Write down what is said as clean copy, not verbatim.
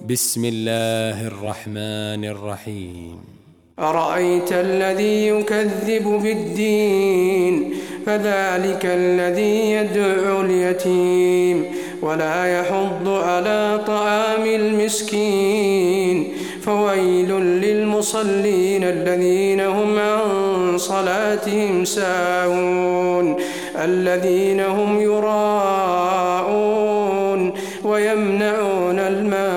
بسم الله الرحمن الرحيم. أرأيت الذي يكذب بالدين فذلك الذي يدعو اليتيم ولا يحض على طعام المسكين فويل للمصلين الذين هم عن صلاتهم ساهون الذين هم يراءون ويمنعون الماء